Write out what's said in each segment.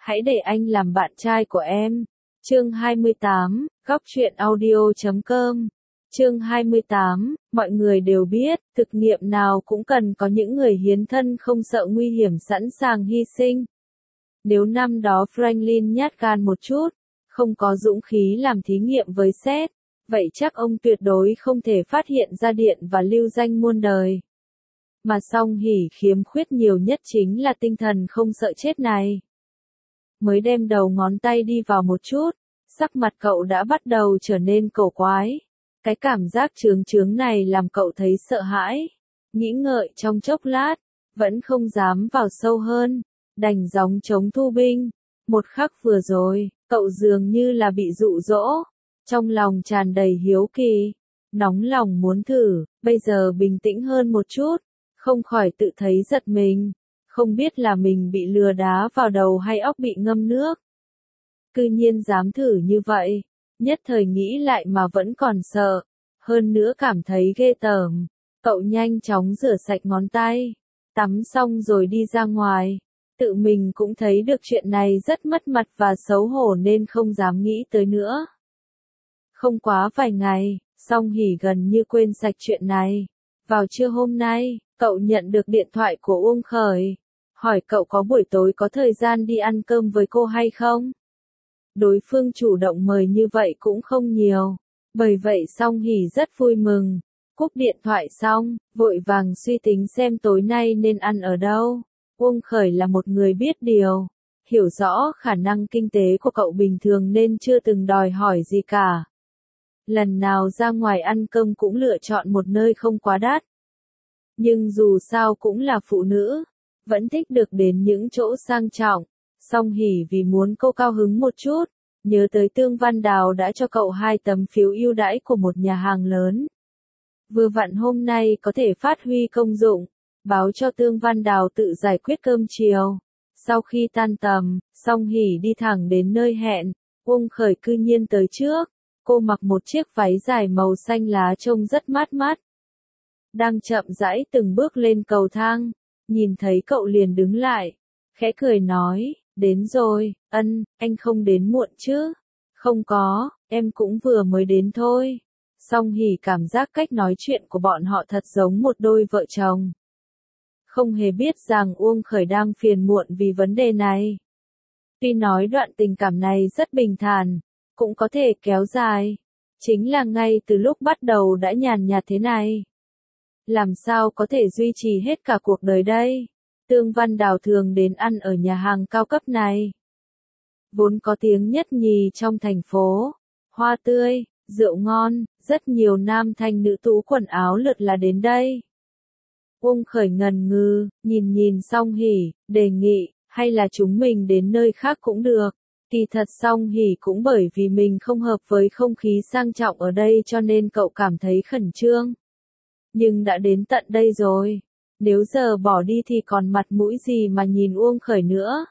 Hãy để anh làm bạn trai của em. Chương 28, Góc truyện audio.com. Chương 28, mọi người đều biết, thực nghiệm nào cũng cần có những người hiến thân không sợ nguy hiểm sẵn sàng hy sinh. Nếu năm đó Franklin nhát gan một chút, không có dũng khí làm thí nghiệm với Seth, vậy chắc ông tuyệt đối không thể phát hiện ra điện và lưu danh muôn đời. Mà Song Hỷ khiếm khuyết nhiều nhất chính là tinh thần không sợ chết này. Mới đem đầu ngón tay đi vào một chút, sắc mặt cậu đã bắt đầu trở nên cổ quái. Cái cảm giác chướng chướng này làm cậu thấy sợ hãi. Nghĩ ngợi trong chốc lát, vẫn không dám vào sâu hơn, đành gióng chống thu binh. Một khắc vừa rồi, cậu dường như là bị dụ dỗ, trong lòng tràn đầy hiếu kỳ, nóng lòng muốn thử, bây giờ bình tĩnh hơn một chút, không khỏi tự thấy giật mình, không biết là mình bị lừa đá vào đầu hay óc bị ngâm nước. Cư nhiên dám thử như vậy, nhất thời nghĩ lại mà vẫn còn sợ, hơn nữa cảm thấy ghê tởm. Cậu nhanh chóng rửa sạch ngón tay, tắm xong rồi đi ra ngoài. Tự mình cũng thấy được chuyện này rất mất mặt và xấu hổ nên không dám nghĩ tới nữa. Không quá vài ngày, Song Hỷ gần như quên sạch chuyện này. Vào trưa hôm nay, cậu nhận được điện thoại của Uông Khởi, hỏi cậu có buổi tối có thời gian đi ăn cơm với cô hay không? Đối phương chủ động mời như vậy cũng không nhiều, bởi vậy Song Hỷ rất vui mừng. Cúp điện thoại xong, vội vàng suy tính xem tối nay nên ăn ở đâu. Uông Khởi là một người biết điều, hiểu rõ khả năng kinh tế của cậu bình thường nên chưa từng đòi hỏi gì cả. Lần nào ra ngoài ăn cơm cũng lựa chọn một nơi không quá đắt. Nhưng dù sao cũng là phụ nữ, vẫn thích được đến những chỗ sang trọng. Song Hỷ vì muốn cô cao hứng một chút, nhớ tới Tương Văn Đào đã cho cậu 2 tấm phiếu ưu đãi của một nhà hàng lớn. Vừa vặn hôm nay có thể phát huy công dụng, báo cho Tương Văn Đào tự giải quyết cơm chiều. Sau khi tan tầm, Song Hỷ đi thẳng đến nơi hẹn, Uông Khởi cư nhiên tới trước. Cô mặc một chiếc váy dài màu xanh lá trông rất mát mắt. Đang chậm rãi từng bước lên cầu thang, nhìn thấy cậu liền đứng lại, khẽ cười nói, đến rồi, anh không đến muộn chứ? Không có, em cũng vừa mới đến thôi. Song Hỷ cảm giác cách nói chuyện của bọn họ thật giống một đôi vợ chồng. Không hề biết rằng Uông Khởi đang phiền muộn vì vấn đề này. Tuy nói đoạn tình cảm này rất bình thản, cũng có thể kéo dài, chính là ngay từ lúc bắt đầu đã nhàn nhạt thế này. Làm sao có thể duy trì hết cả cuộc đời đây? Tương Văn Đào thường đến ăn ở nhà hàng cao cấp này. Vốn có tiếng nhất nhì trong thành phố, hoa tươi, rượu ngon, rất nhiều nam thanh nữ tú quần áo lượt là đến đây. Uông Khởi ngần ngừ, nhìn Song Hỷ, đề nghị, hay là chúng mình đến nơi khác cũng được. Kỳ thật Song Hỷ cũng bởi vì mình không hợp với không khí sang trọng ở đây cho nên cậu cảm thấy khẩn trương. Nhưng đã đến tận đây rồi, nếu giờ bỏ đi thì còn mặt mũi gì mà nhìn Uông Khởi nữa.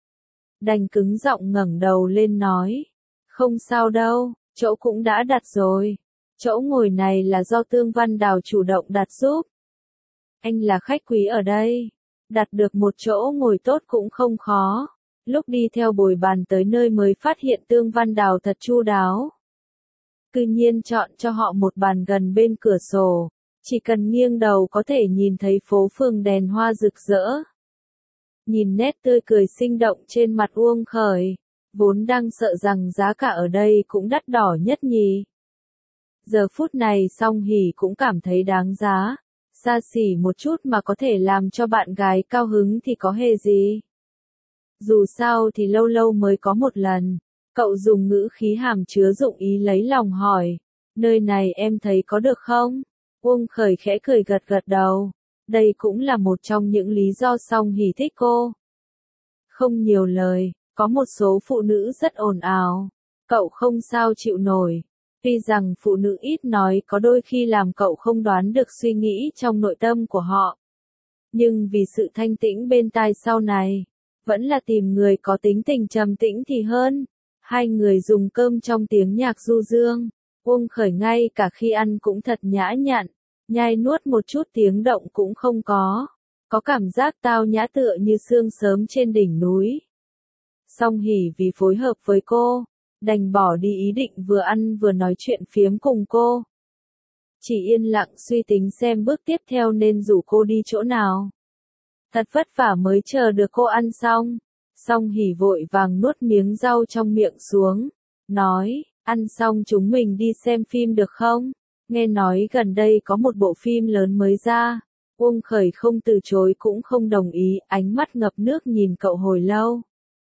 Đành cứng giọng ngẩng đầu lên nói, không sao đâu, chỗ cũng đã đặt rồi. Chỗ ngồi này là do Tương Văn Đào chủ động đặt giúp. Anh là khách quý ở đây, đặt được một chỗ ngồi tốt cũng không khó. Lúc đi theo bồi bàn tới nơi mới phát hiện Tương Văn Đào thật chu đáo. Cư nhiên chọn cho họ một bàn gần bên cửa sổ, chỉ cần nghiêng đầu có thể nhìn thấy phố phường đèn hoa rực rỡ. Nhìn nét tươi cười sinh động trên mặt Uông Khởi, vốn đang sợ rằng giá cả ở đây cũng đắt đỏ nhất nhỉ. Giờ phút này Song Hỷ cũng cảm thấy đáng giá, xa xỉ một chút mà có thể làm cho bạn gái cao hứng thì có hề gì. Dù sao thì lâu lâu mới có một lần, cậu dùng ngữ khí hàm chứa dụng ý lấy lòng hỏi, nơi này em thấy có được không? Uông Khởi khẽ cười gật gật đầu, đây cũng là một trong những lý do Song Hỷ thích cô. Không nhiều lời, có một số phụ nữ rất ồn ào, cậu không sao chịu nổi. Tuy rằng phụ nữ ít nói có đôi khi làm cậu không đoán được suy nghĩ trong nội tâm của họ. Nhưng vì sự thanh tĩnh bên tai sau này, vẫn là tìm người có tính tình trầm tĩnh thì hơn. Hai người dùng cơm trong tiếng nhạc du dương. Uông Khởi ngay cả khi ăn cũng thật nhã nhặn, nhai nuốt một chút tiếng động cũng không có. Có cảm giác tao nhã tựa như sương sớm trên đỉnh núi. Song Hỷ vì phối hợp với cô, đành bỏ đi ý định vừa ăn vừa nói chuyện phiếm cùng cô. Chỉ yên lặng suy tính xem bước tiếp theo nên rủ cô đi chỗ nào. Thật vất vả mới chờ được cô ăn xong. Song Hỷ vội vàng nuốt miếng rau trong miệng xuống, nói, ăn xong chúng mình đi xem phim được không? Nghe nói gần đây có một bộ phim lớn mới ra. Uông Khởi không từ chối cũng không đồng ý, ánh mắt ngập nước nhìn cậu hồi lâu.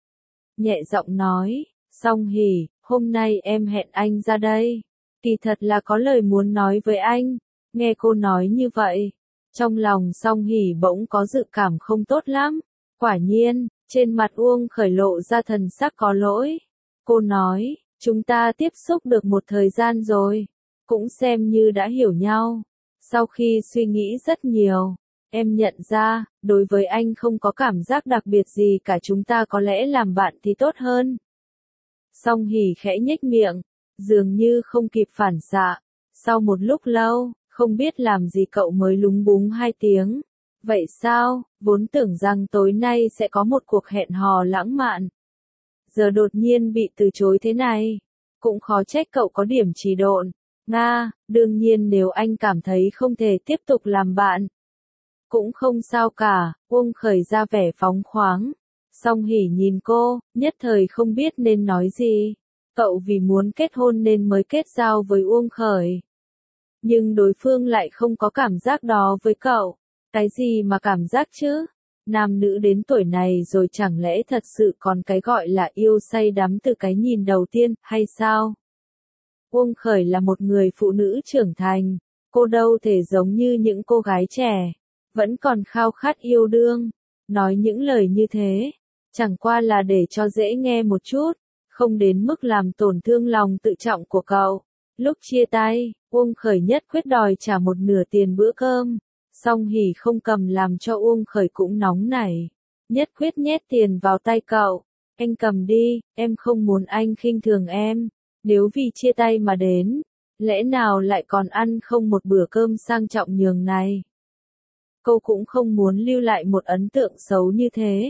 Nhẹ giọng nói, Song Hỷ, hôm nay em hẹn anh ra đây. Kỳ thật là có lời muốn nói với anh. Nghe cô nói như vậy, trong lòng Song Hỷ bỗng có dự cảm không tốt lắm. Quả nhiên, trên mặt Uông Khởi lộ ra thần sắc có lỗi. Cô nói, chúng ta tiếp xúc được một thời gian rồi, cũng xem như đã hiểu nhau. Sau khi suy nghĩ rất nhiều, em nhận ra, đối với anh không có cảm giác đặc biệt gì cả, chúng ta có lẽ làm bạn thì tốt hơn. Song Hỷ khẽ nhếch miệng, dường như không kịp phản xạ. Sau một lúc lâu, không biết làm gì cậu mới lúng búng hai tiếng. Vậy sao, vốn tưởng rằng tối nay sẽ có một cuộc hẹn hò lãng mạn. Giờ đột nhiên bị từ chối thế này, cũng khó trách cậu có điểm trì độn. Nga, đương nhiên nếu anh cảm thấy không thể tiếp tục làm bạn, cũng không sao cả. Uông Khởi ra vẻ phóng khoáng. Song Hỷ nhìn cô, nhất thời không biết nên nói gì. Cậu vì muốn kết hôn nên mới kết giao với Uông Khởi. Nhưng đối phương lại không có cảm giác đó với cậu. Cái gì mà cảm giác chứ? Nam nữ đến tuổi này rồi chẳng lẽ thật sự còn cái gọi là yêu say đắm từ cái nhìn đầu tiên, hay sao? Uông Khởi là một người phụ nữ trưởng thành. Cô đâu thể giống như những cô gái trẻ, vẫn còn khao khát yêu đương. Nói những lời như thế, chẳng qua là để cho dễ nghe một chút, không đến mức làm tổn thương lòng tự trọng của cậu. Lúc chia tay, Uông Khởi nhất quyết đòi trả một nửa tiền bữa cơm. Song Hỷ không cầm làm cho Uông Khởi cũng nóng nảy. Nhất quyết nhét tiền vào tay cậu. Anh cầm đi, em không muốn anh khinh thường em. Nếu vì chia tay mà đến, lẽ nào lại còn ăn không một bữa cơm sang trọng nhường này? Cô cũng không muốn lưu lại một ấn tượng xấu như thế.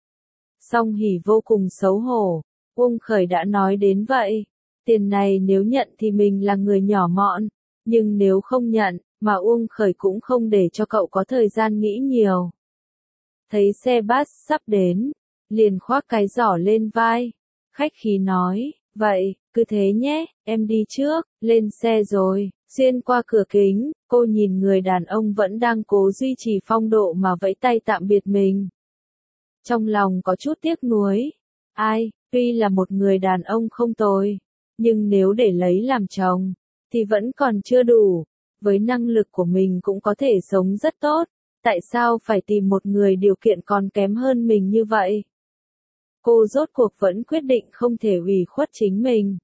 Song Hỷ vô cùng xấu hổ. Uông Khởi đã nói đến vậy. Tiền này nếu nhận thì mình là người nhỏ mọn. Nhưng nếu không nhận, mà Uông Khởi cũng không để cho cậu có thời gian nghĩ nhiều. Thấy xe bus sắp đến, liền khoác cái giỏ lên vai. Khách khí nói, vậy, cứ thế nhé, em đi trước. Lên xe rồi, xuyên qua cửa kính, cô nhìn người đàn ông vẫn đang cố duy trì phong độ mà vẫy tay tạm biệt mình. Trong lòng có chút tiếc nuối. Ai, tuy là một người đàn ông không tồi, nhưng nếu để lấy làm chồng, thì vẫn còn chưa đủ. Với năng lực của mình cũng có thể sống rất tốt. Tại sao phải tìm một người điều kiện còn kém hơn mình như vậy? Cô rốt cuộc vẫn quyết định không thể ủy khuất chính mình.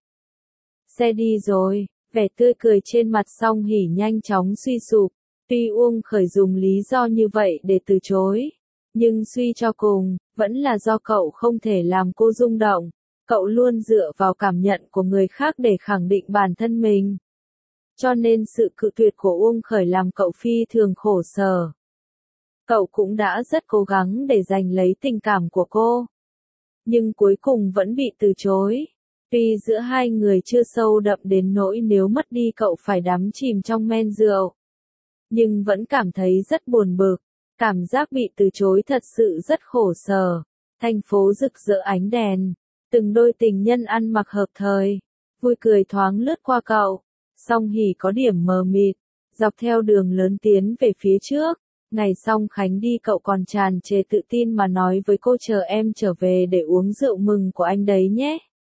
Xe đi rồi, vẻ tươi cười trên mặt Song Hỷ nhanh chóng suy sụp. Tuy Uông Khởi dùng lý do như vậy để từ chối, nhưng suy cho cùng, vẫn là do cậu không thể làm cô rung động. Cậu luôn dựa vào cảm nhận của người khác để khẳng định bản thân mình. Cho nên sự cự tuyệt của Uông Khởi làm cậu phi thường khổ sở. Cậu cũng đã rất cố gắng để giành lấy tình cảm của cô, nhưng cuối cùng vẫn bị từ chối. Tuy giữa hai người chưa sâu đậm đến nỗi nếu mất đi cậu phải đắm chìm trong men rượu, nhưng vẫn cảm thấy rất buồn bực. Cảm giác bị từ chối thật sự rất khổ sở. Thành phố rực rỡ ánh đèn, từng đôi tình nhân ăn mặc hợp thời, vui cười thoáng lướt qua cậu. Song Hỷ có điểm mờ mịt, dọc theo đường lớn tiến về phía trước. Ngày Song Khánh đi cậu còn tràn trề tự tin mà nói với cô chờ em trở về để uống rượu mừng của anh đấy nhé.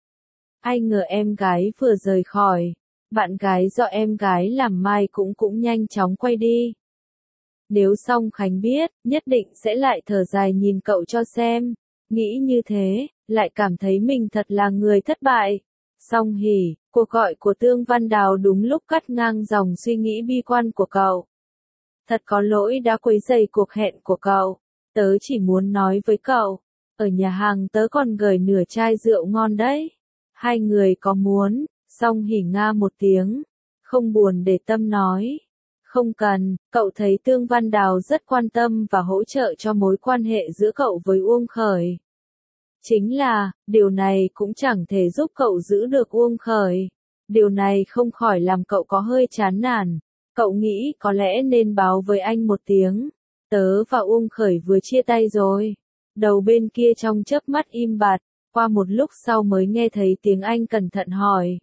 Ai ngờ em gái vừa rời khỏi, bạn gái do em gái làm mai cũng nhanh chóng quay đi. Nếu Song Khánh biết, nhất định sẽ lại thở dài nhìn cậu cho xem. Nghĩ như thế, lại cảm thấy mình thật là người thất bại. Song Hỷ, cuộc gọi của Tương Văn Đào đúng lúc cắt ngang dòng suy nghĩ bi quan của cậu. Thật có lỗi đã quấy rầy cuộc hẹn của cậu. Tớ chỉ muốn nói với cậu, ở nhà hàng tớ còn gửi nửa chai rượu ngon đấy. Hai người có muốn? Song Hỷ nga một tiếng, không buồn để tâm nói. Không cần, cậu thấy Tương Văn Đào rất quan tâm và hỗ trợ cho mối quan hệ giữa cậu với Uông Khởi. Chính là, điều này cũng chẳng thể giúp cậu giữ được Uông Khởi. Điều này không khỏi làm cậu có hơi chán nản. Cậu nghĩ có lẽ nên báo với anh một tiếng. Tớ và Uông Khởi vừa chia tay rồi. Đầu bên kia trong chớp mắt im bặt, qua một lúc sau mới nghe thấy tiếng anh cẩn thận hỏi.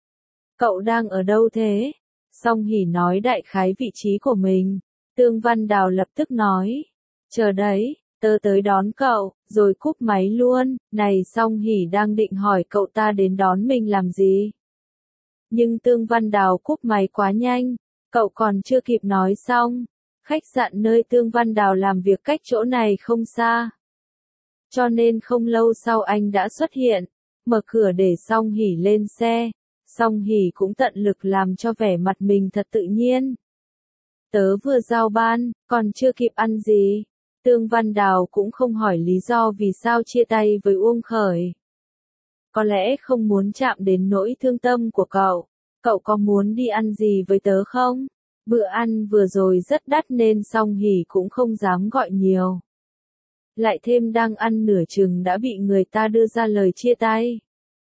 Cậu đang ở đâu thế? Song Hỷ nói đại khái vị trí của mình. Tương Văn Đào lập tức nói. Chờ đấy, tớ tới đón cậu, rồi cúp máy luôn. Này Song Hỷ đang định hỏi cậu ta đến đón mình làm gì? Nhưng Tương Văn Đào cúp máy quá nhanh, cậu còn chưa kịp nói xong. Khách sạn nơi Tương Văn Đào làm việc cách chỗ này không xa. Cho nên không lâu sau anh đã xuất hiện, mở cửa để Song Hỷ lên xe. Song Hỷ cũng tận lực làm cho vẻ mặt mình thật tự nhiên. Tớ vừa giao ban, còn chưa kịp ăn gì. Tương Văn Đào cũng không hỏi lý do vì sao chia tay với Uông Khởi. Có lẽ không muốn chạm đến nỗi thương tâm của cậu. Cậu có muốn đi ăn gì với tớ không? Bữa ăn vừa rồi rất đắt nên Song Hỷ cũng không dám gọi nhiều. Lại thêm đang ăn nửa chừng đã bị người ta đưa ra lời chia tay.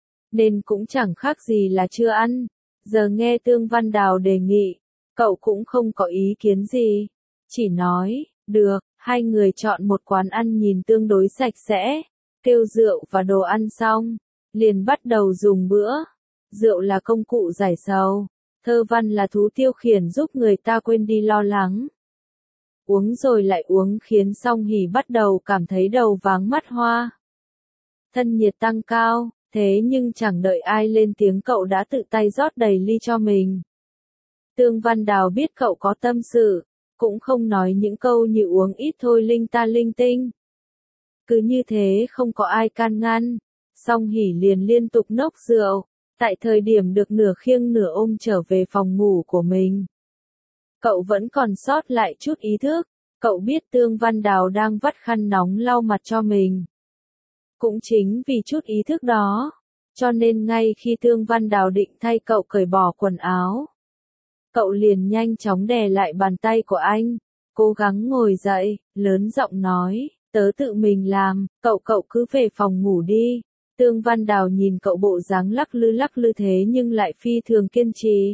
Nên cũng chẳng khác gì là chưa ăn. Giờ nghe Tương Văn Đào đề nghị, cậu cũng không có ý kiến gì. Chỉ nói, được, hai người chọn một quán ăn nhìn tương đối sạch sẽ. Kêu rượu và đồ ăn xong, liền bắt đầu dùng bữa. Rượu là công cụ giải sầu, thơ văn là thú tiêu khiển giúp người ta quên đi lo lắng. Uống rồi lại uống khiến Song Hỷ bắt đầu cảm thấy đầu váng mắt hoa. Thân nhiệt tăng cao, thế nhưng chẳng đợi ai lên tiếng cậu đã tự tay rót đầy ly cho mình. Tương Văn Đào biết cậu có tâm sự, cũng không nói những câu như uống ít thôi linh ta linh tinh. Cứ như thế không có ai can ngăn, Song Hỷ liền liên tục nốc rượu. Tại thời điểm được nửa khiêng nửa ôm trở về phòng ngủ của mình. Cậu vẫn còn sót lại chút ý thức, cậu biết Tương Văn Đào đang vắt khăn nóng lau mặt cho mình. Cũng chính vì chút ý thức đó, cho nên ngay khi Tương Văn Đào định thay cậu cởi bỏ quần áo, cậu liền nhanh chóng đè lại bàn tay của anh, cố gắng ngồi dậy, lớn giọng nói, tớ tự mình làm, cậu cứ về phòng ngủ đi. Tương Văn Đào nhìn cậu bộ dáng lắc lư thế nhưng lại phi thường kiên trì.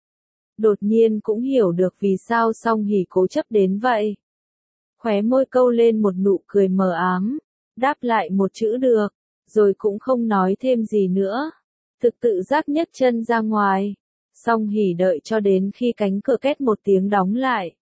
Đột nhiên cũng hiểu được vì sao Song Hỷ cố chấp đến vậy. Khóe môi câu lên một nụ cười mờ ám, đáp lại một chữ được, rồi cũng không nói thêm gì nữa. Thực tự giác nhấc chân ra ngoài. Song Hỷ đợi cho đến khi cánh cửa két một tiếng đóng lại.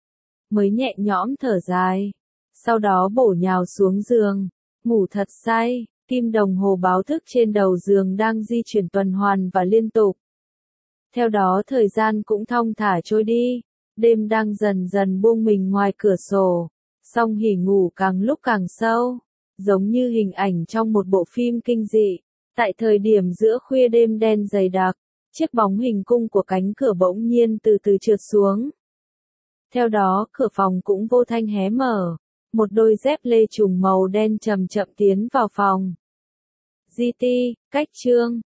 Mới nhẹ nhõm thở dài. Sau đó bổ nhào xuống giường, ngủ thật say. Kim đồng hồ báo thức trên đầu giường đang di chuyển tuần hoàn và liên tục. Theo đó thời gian cũng thong thả trôi đi, đêm đang dần dần buông mình ngoài cửa sổ. Song Hỷ ngủ càng lúc càng sâu, giống như hình ảnh trong một bộ phim kinh dị. Tại thời điểm giữa khuya đêm đen dày đặc, chiếc bóng hình cung của cánh cửa bỗng nhiên từ từ trượt xuống. Theo đó cửa phòng cũng vô thanh hé mở. Một đôi dép lê trùng màu đen chậm chậm tiến vào phòng. GT, cách chương